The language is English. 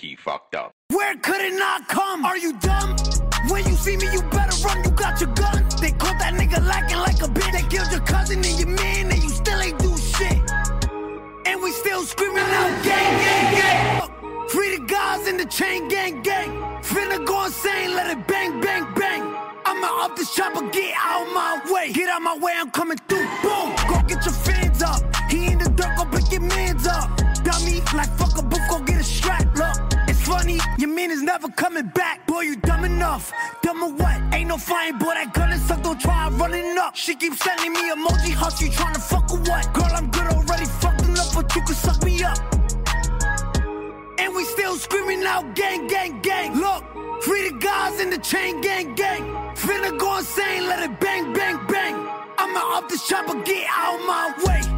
he fucked up. Where could it not come? Are you dumb? When you see me, you better run, you got your gun. They caught that nigga lacking like a bitch. They killed your cousin and your man, and you still ain't do shit. And we still screaming out, gang, gang, gang. Free the guys in the chain, gang, gang. Finna go insane, let it bang, bang, bang. I'ma up this chopper, get out my way. Get out my way, I'm coming through, boom. Go get your fans up. He in the dirt, go pick your mans up. Dummy, like fuck a booth, go get a strap, look. It's funny, your man is never coming back. Boy, you dumb enough. Dumb or what? Ain't no flying, boy, that gun is up, don't try running up. She keeps sending me emoji hearts, you tryna fuck or what? Girl, I'm good already, fucking up, but you can suck me up. And we still screaming out, gang, gang, gang. Look, free the guys in the chain, gang, gang. Finna go insane, let it bang, bang, bang. I'ma up this chopper, get out my way.